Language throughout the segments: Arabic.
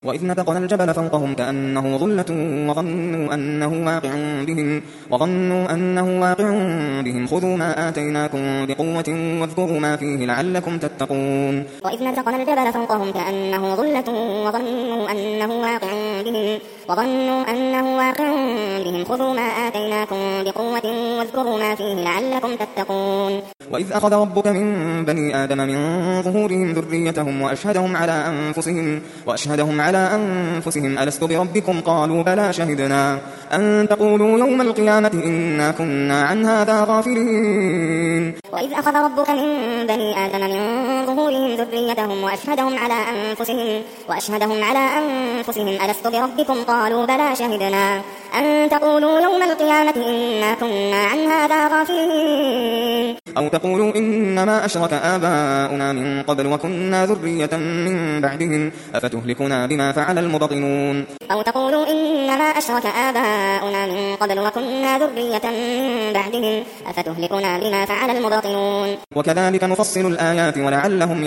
وإذ نتقنا الجبل فوقهم كأنه ظلة وظنوا أنه واقع بهم خذوا ما آتيناكم بقوة واذكروا ما فيه لعلكم تتقون. وإذ نتقنا الجبل فوقهم كأنه ظلة وظنوا أنه واقع بهم خذوا ما آتيناكم بقوة واذكروا ما فيه لعلكم تتقون. وإذ أخذ ربك من بني آدم من ظهورهم ذريتهم وأشهدهم على أنفسهم ألست بربكم قالوا بلى شهدنا أن تقولوا يوم القيامة إنا كنا عن هذا غافلين. وإذ أخذ ربك من بني آدم من ظهورهم ذريتهم وأشهدهم على أنفسهم ألست بربكم قالوا بلى شهدنا أن تقولوا يوم القيامة إنا كنا عن هذا غافلين. أو تقولوا إنما أشرك آباؤنا من قبل وكنا ذرية من بعدهم أفتهلكنا بما فعل المبطلون. أو تقولوا إنما أشرك آباؤنا من قبل وكنا ذرية من بعدهم أفتهلكنا بما فعل المبطلون. وكذلك نفصل الآيات ولعلهم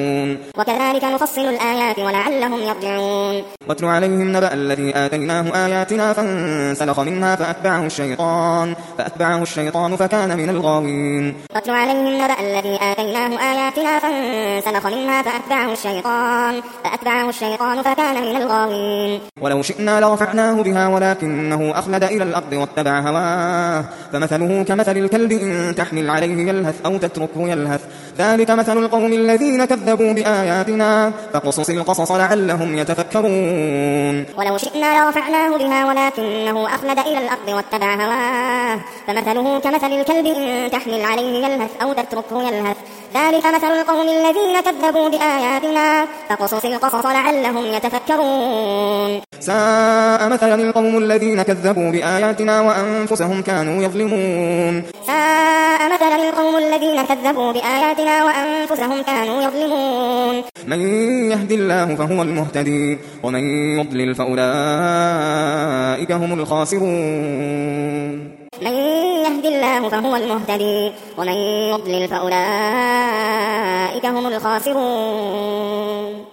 يرجعون. واتل عليهم نبأ الذي آتيناه آياتنا فانسلخ منها فأتبعه الشيطان فكان من الغاوين. واتل عليهم نبأ الذي آتيناه آياتنا فانسلخ منها فأتبعه الشيطان فكان من الغاوين. ولو شئنا لرفعناه بها ولكنه أخلد إلى الأرض واتبع هواه فمثله كمثل الكلب إن تحمل عليه يلهث أو تتركه يلهث ذلك مثل القوم الذين كذبوا بآياتنا فقصص القصص لعلهم يتفكرون. ولو شئنا لرفعناه بها ولكنه أخلد إلى الأرض واتبع هواه فمثله كمثل الكلب إن تحمل عليه يلهث أو تتركه يلهث ذلك مثل القوم الذين كذبوا بآياتنا فقصص القصص لعلهم يتفكرون. ساء مثلا القوم الذين كذبوا بآياتنا وأنفسهم كانوا يظلمون. من يهد الله فهو المهتدي ومن يضلل فأولئك هم الخاسرون. من يهد الله فهو المهتدي ومن يضلل فأولئك هم الخاسرون.